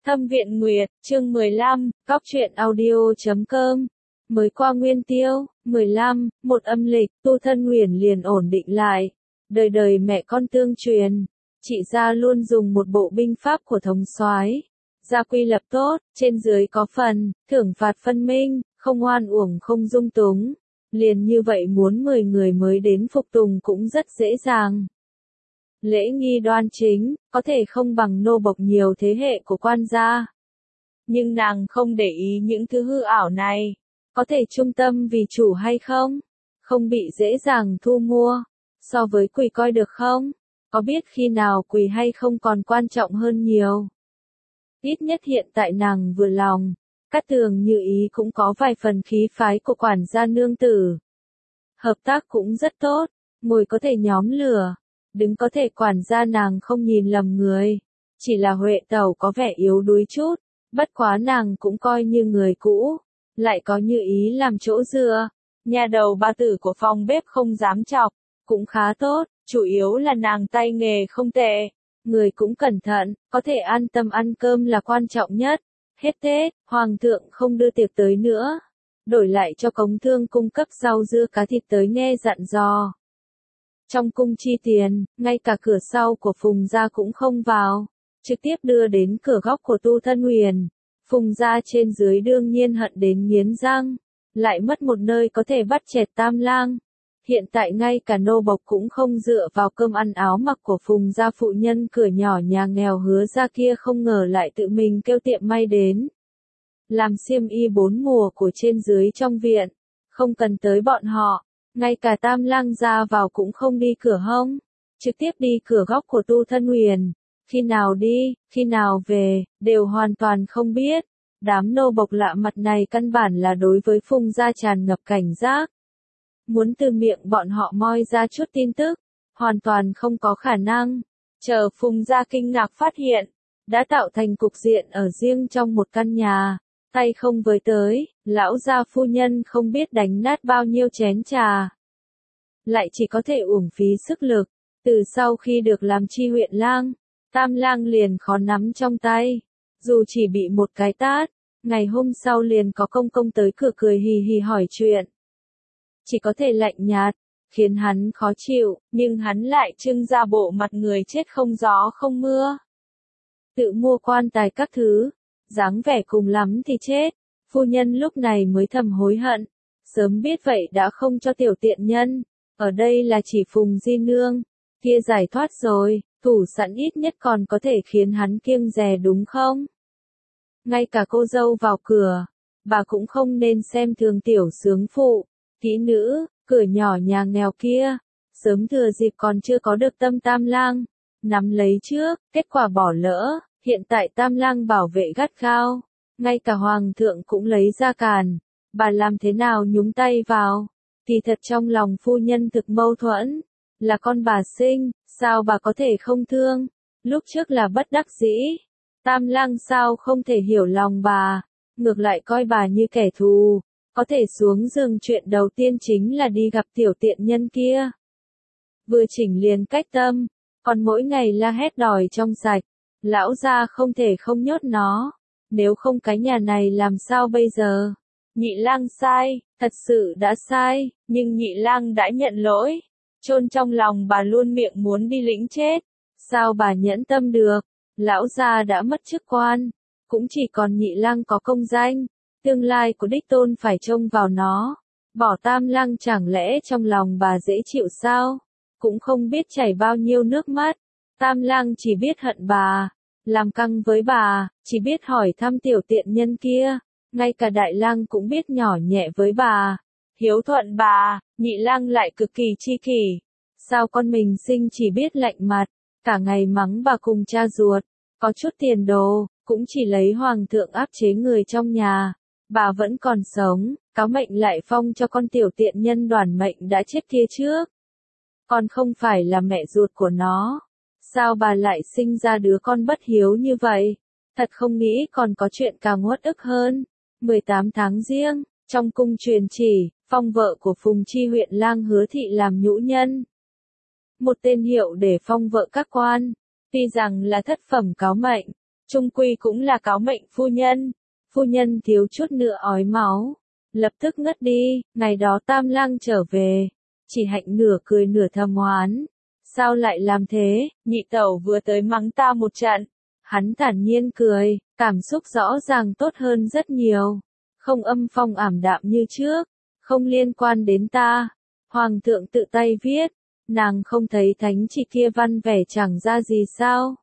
Thâm Viện Nguyệt, chương 15, Góc truyện audio.com. Mới qua Nguyên Tiêu, 15, một âm lịch, tu thân nguyền liền ổn định lại. Đời đời mẹ con tương truyền. Chị gia luôn dùng một bộ binh pháp của thống soái. Gia quy lập tốt, trên dưới có phần, thưởng phạt phân minh, không oan uổng không dung túng. Liền như vậy muốn 10 người mới đến phục tùng cũng rất dễ dàng. Lễ nghi đoan chính, có thể không bằng nô bộc nhiều thế hệ của quan gia. Nhưng nàng không để ý những thứ hư ảo này. Có thể trung tâm vì chủ hay không? Không bị dễ dàng thu mua. So với quỳ coi được không? Có biết khi nào quỳ hay không còn quan trọng hơn nhiều. Ít nhất hiện tại nàng vừa lòng. Cát Tường Như Ý cũng có vài phần khí phái của quản gia nương tử. Hợp tác cũng rất tốt, ngồi có thể nhóm lửa. Đứng có thể quản gia nàng không nhìn lầm người. Chỉ là Huệ Tẩu có vẻ yếu đuối chút, bất quá nàng cũng coi như người cũ. Lại có Như Ý làm chỗ dựa. Nhà đầu ba tử của phòng bếp không dám chọc, cũng khá tốt, chủ yếu là nàng tay nghề không tệ. Người cũng cẩn thận, có thể an tâm ăn cơm là quan trọng nhất. Hết Tết, Hoàng thượng không đưa tiệc tới nữa. Đổi lại cho Cống Thương cung cấp rau dưa cá thịt tới nghe dặn dò. Trong cung chi tiền, ngay cả cửa sau của Phùng gia cũng không vào, trực tiếp đưa đến cửa góc của tu thân nguyền. Phùng gia trên dưới đương nhiên hận đến nghiến răng, lại mất một nơi có thể bắt chẹt Tam Lang. Hiện tại ngay cả nô bộc cũng không dựa vào cơm ăn áo mặc của Phùng gia phụ nhân cửa nhỏ nhà nghèo Hứa gia kia không ngờ lại tự mình kêu tiệm may đến. Làm xiêm y 4 mùa của trên dưới trong viện, không cần tới bọn họ. Ngay cả Tam Lang ra vào cũng không đi cửa hông, trực tiếp đi cửa góc của tu thân nguyền. Khi nào đi, khi nào về, đều hoàn toàn không biết. Đám nô bộc lạ mặt này căn bản là đối với Phùng gia tràn ngập cảnh giác. Muốn từ miệng bọn họ moi ra chút tin tức, hoàn toàn không có khả năng. Chờ Phùng gia kinh ngạc phát hiện, đã tạo thành cục diện ở riêng trong một căn nhà. Tay không với tới, lão gia phu nhân không biết đánh nát bao nhiêu chén trà. Lại chỉ có thể uổng phí sức lực. Từ sau khi được làm chi huyện lang, Tam Lang liền khó nắm trong tay. Dù chỉ bị một cái tát, ngày hôm sau liền có công công tới cửa cười hì hì hỏi chuyện. Chỉ có thể lạnh nhạt, khiến hắn khó chịu, nhưng hắn lại trưng ra bộ mặt người chết không gió không mưa. Tự mua quan tài các thứ. Dáng vẻ cùng lắm thì chết. Phu nhân lúc này mới thầm hối hận. Sớm biết vậy đã không cho tiểu tiện nhân. Ở đây là chỉ Phùng di nương. Kia giải thoát rồi, thủ sẵn ít nhất còn có thể khiến hắn kiêng dè đúng không? Ngay cả cô dâu vào cửa, bà cũng không nên xem thường tiểu sướng phụ, kỹ nữ, cửa nhỏ nhà nghèo kia. Sớm thừa dịp còn chưa có được tâm Tam Lang. Nắm lấy trước, kết quả bỏ lỡ. Hiện tại Tam Lang bảo vệ gắt gao, ngay cả Hoàng thượng cũng lấy ra càn, bà làm thế nào nhúng tay vào, thì thật trong lòng phu nhân thực mâu thuẫn, là con bà sinh, sao bà có thể không thương, lúc trước là bất đắc dĩ, Tam Lang sao không thể hiểu lòng bà, ngược lại coi bà như kẻ thù, có thể xuống giường chuyện đầu tiên chính là đi gặp tiểu tiện nhân kia. Vừa chỉnh liền cách tâm, còn mỗi ngày la hét đòi trong sạch. Lão gia không thể không nhốt nó, nếu không cái nhà này làm sao bây giờ? Nhị Lang sai, thật sự đã sai, nhưng Nhị Lang đã nhận lỗi. Chôn trong lòng bà luôn miệng muốn đi lĩnh chết, sao bà nhẫn tâm được? Lão gia đã mất chức quan, cũng chỉ còn Nhị Lang có công danh, tương lai của đích tôn phải trông vào nó. Bỏ Tam Lang chẳng lẽ trong lòng bà dễ chịu sao? Cũng không biết chảy bao nhiêu nước mắt. Tam Lang chỉ biết hận bà, làm căng với bà, chỉ biết hỏi thăm tiểu tiện nhân kia, ngay cả Đại Lang cũng biết nhỏ nhẹ với bà, hiếu thuận bà, Nhị Lang lại cực kỳ chi kỷ. Sao con mình sinh chỉ biết lạnh mặt, cả ngày mắng bà cùng cha ruột, có chút tiền đồ, cũng chỉ lấy Hoàng thượng áp chế người trong nhà, bà vẫn còn sống, cáo mệnh lại phong cho con tiểu tiện nhân Đoàn Mệnh đã chết kia trước. Còn không phải là mẹ ruột của nó. Sao bà lại sinh ra đứa con bất hiếu như vậy? Thật không nghĩ còn có chuyện càng uất ức hơn. 18 tháng Giêng, trong cung truyền chỉ, phong vợ của Phùng chi huyện lang Hứa thị làm nhũ nhân. Một tên hiệu để phong vợ các quan. Tuy rằng là thất phẩm cáo mệnh, Chung quy cũng là cáo mệnh phu nhân. Phu nhân thiếu chút nữa ói máu, lập tức ngất đi. Ngày đó Tam Lang trở về, Chỉ Hạnh nửa cười nửa thầm oán. Sao lại làm thế, nhị tẩu vừa tới mắng ta một trận. Hắn thản nhiên cười, cảm xúc rõ ràng tốt hơn rất nhiều. Không âm phong ảm đạm như trước, không liên quan đến ta. Hoàng thượng tự tay viết, nàng không thấy thánh chỉ kia văn vẻ chẳng ra gì sao.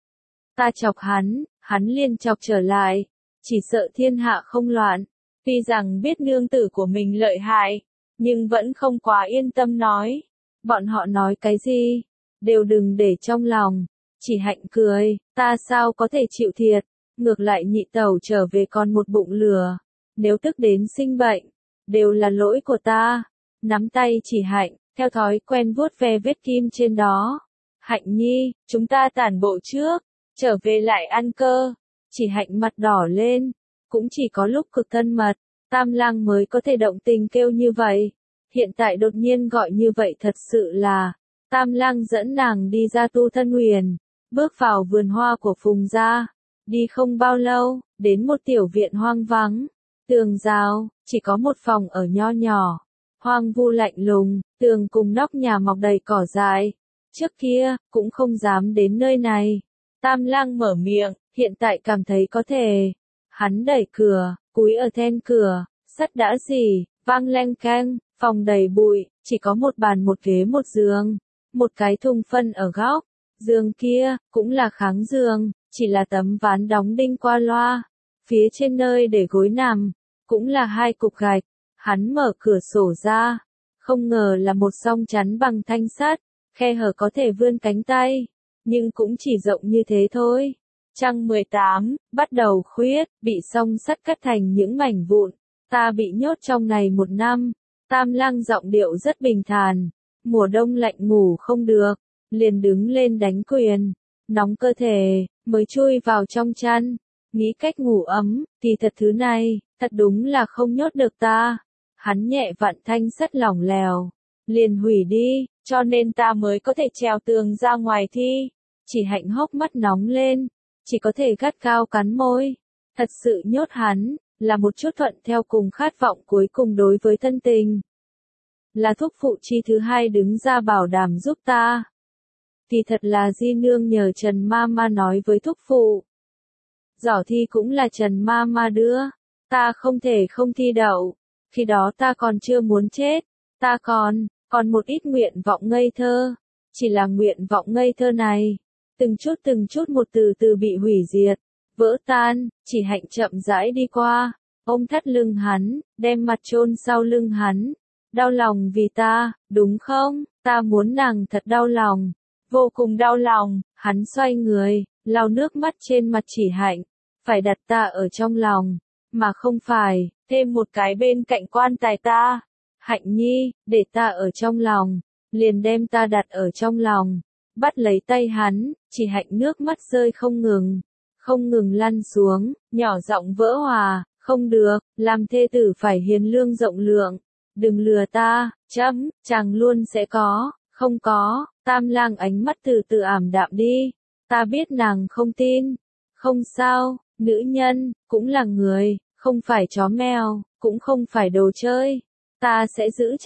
Ta chọc hắn liền chọc trở lại, chỉ sợ thiên hạ không loạn. Tuy rằng biết nương tử của mình lợi hại, nhưng vẫn không quá yên tâm nói. Bọn họ nói cái gì, đều đừng để trong lòng. Chỉ Hạnh cười, ta sao có thể chịu thiệt, ngược lại nhị tẩu trở về còn một bụng lừa. Nếu tức đến sinh bệnh, đều là lỗi của ta. Nắm tay Chỉ Hạnh, theo thói quen vuốt ve vết kim trên đó. Hạnh nhi, chúng ta tản bộ trước, trở về lại ăn cơ. Chỉ Hạnh mặt đỏ lên, cũng chỉ có lúc cực thân mật, Tam Lang mới có thể động tình kêu như vậy. Hiện tại đột nhiên gọi như vậy thật sự là, Tam Lang dẫn nàng đi ra Tu Thân Huyền, bước vào vườn hoa của Phùng gia. Đi không bao lâu, đến một tiểu viện hoang vắng, tường rào, chỉ có một phòng ở nho nhỏ, hoang vu lạnh lùng, tường cùng nóc nhà mọc đầy cỏ dại. Trước kia, cũng không dám đến nơi này. Tam Lang mở miệng, hiện tại cảm thấy có thể. Hắn đẩy cửa, cúi ở then cửa, sắt đã xỉ, vang leng keng, phòng đầy bụi, chỉ có một bàn một ghế một giường, một cái thùng phân ở góc. Giường kia, cũng là kháng giường, chỉ là tấm ván đóng đinh qua loa. Phía trên nơi để gối nằm, cũng là hai cục gạch. Hắn mở cửa sổ ra, không ngờ là một song chắn bằng thanh sắt, khe hở có thể vươn cánh tay, nhưng cũng chỉ rộng như thế thôi. Trăng 18, bắt đầu khuyết, bị song sắt cắt thành những mảnh vụn. Ta bị nhốt trong này 1 năm. Tam Lang giọng điệu rất bình thản. Mùa đông lạnh ngủ không được, liền đứng lên đánh quyền, nóng cơ thể, mới chui vào trong chăn, nghĩ cách ngủ ấm, thì thật thứ này, thật đúng là không nhốt được ta. Hắn nhẹ vặn thanh sắt lỏng lẻo, liền hủy đi, cho nên ta mới có thể trèo tường ra ngoài thi. Chỉ Hạnh hốc mắt nóng lên, chỉ có thể gắt gao cắn môi. Thật sự nhốt hắn, là một chút thuận theo cùng khát vọng cuối cùng đối với thân tình. Là thúc phụ chi thứ hai đứng ra bảo đảm giúp ta. Thì thật là Di Nương nhờ Trần Mama nói với thúc phụ. Giỏ thi cũng là Trần Mama đưa, ta không thể không thi đậu. Khi đó ta còn chưa muốn chết, ta còn một ít nguyện vọng ngây thơ. Chỉ là nguyện vọng ngây thơ này, từng chút một từ từ bị hủy diệt, vỡ tan. Chỉ Hạnh chậm rãi đi qua, ôm thắt lưng hắn, đem mặt chôn sau lưng hắn. Đau lòng vì ta, đúng không? Ta muốn nàng thật đau lòng, vô cùng đau lòng. Hắn xoay người, lau nước mắt trên mặt Chỉ Hạnh, phải đặt ta ở trong lòng, mà không phải thêm một cái bên cạnh quan tài ta. Hạnh nhi, để ta ở trong lòng, liền đem ta đặt ở trong lòng. Bắt lấy tay hắn, Chỉ Hạnh nước mắt rơi không ngừng lăn xuống, nhỏ giọng vỡ hòa, không được, làm thê tử phải hiền lương rộng lượng, đừng lừa ta, chàng luôn sẽ có, không có. Tam Lang ánh mắt từ từ ảm đạm đi, ta biết nàng không tin, không sao, nữ nhân, cũng là người, không phải chó mèo, cũng không phải đồ chơi, ta sẽ giữ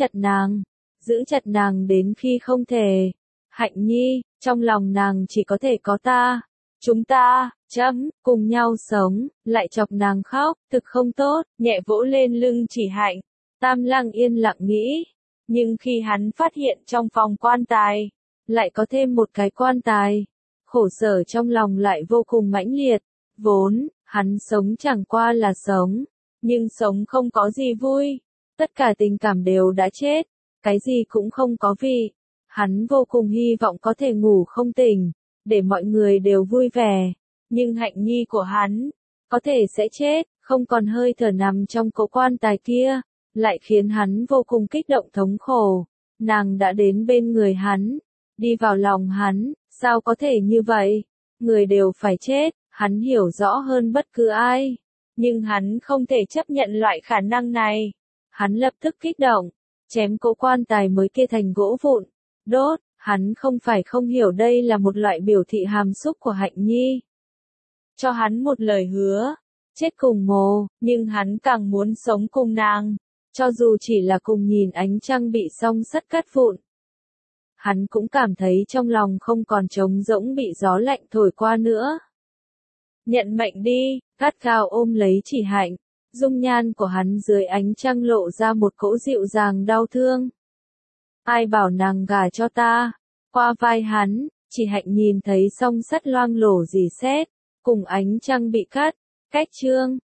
chặt nàng đến khi không thể. Hạnh nhi, trong lòng nàng chỉ có thể có ta. Chúng ta, cùng nhau sống, lại chọc nàng khóc, thực không tốt, nhẹ vỗ lên lưng Chỉ Hạnh. Tam Lang yên lặng nghĩ, nhưng khi hắn phát hiện trong phòng quan tài, lại có thêm một cái quan tài, khổ sở trong lòng lại vô cùng mãnh liệt. Vốn, hắn sống chẳng qua là sống, nhưng sống không có gì vui, tất cả tình cảm đều đã chết, cái gì cũng không có vị. Hắn vô cùng hy vọng có thể ngủ không tỉnh, để mọi người đều vui vẻ, nhưng Hạnh nhi của hắn, có thể sẽ chết, không còn hơi thở nằm trong cỗ quan tài kia, lại khiến hắn vô cùng kích động thống khổ. Nàng đã đến bên người hắn, đi vào lòng hắn, sao có thể như vậy? Người đều phải chết, hắn hiểu rõ hơn bất cứ ai, nhưng hắn không thể chấp nhận loại khả năng này. Hắn lập tức kích động, chém cỗ quan tài mới kia thành gỗ vụn, đốt. Hắn không phải không hiểu đây là một loại biểu thị hàm xúc của Hạnh nhi. cho hắn một lời hứa, chết cùng Mồ, nhưng hắn càng muốn sống cùng nàng, cho dù chỉ là cùng nhìn ánh trăng bị song sắt cắt vụn. Hắn cũng cảm thấy trong lòng không còn trống rỗng bị gió lạnh thổi qua nữa. Nhận mệnh đi, gắt gao ôm lấy Chỉ Hạnh, dung nhan của hắn dưới ánh trăng lộ ra một cỗ dịu dàng đau thương. Ai bảo nàng gả cho ta? Qua vai hắn, Chỉ Hạnh nhìn thấy song sắt loang lổ rỉ sét, cùng ánh trăng bị cắt, cách chương.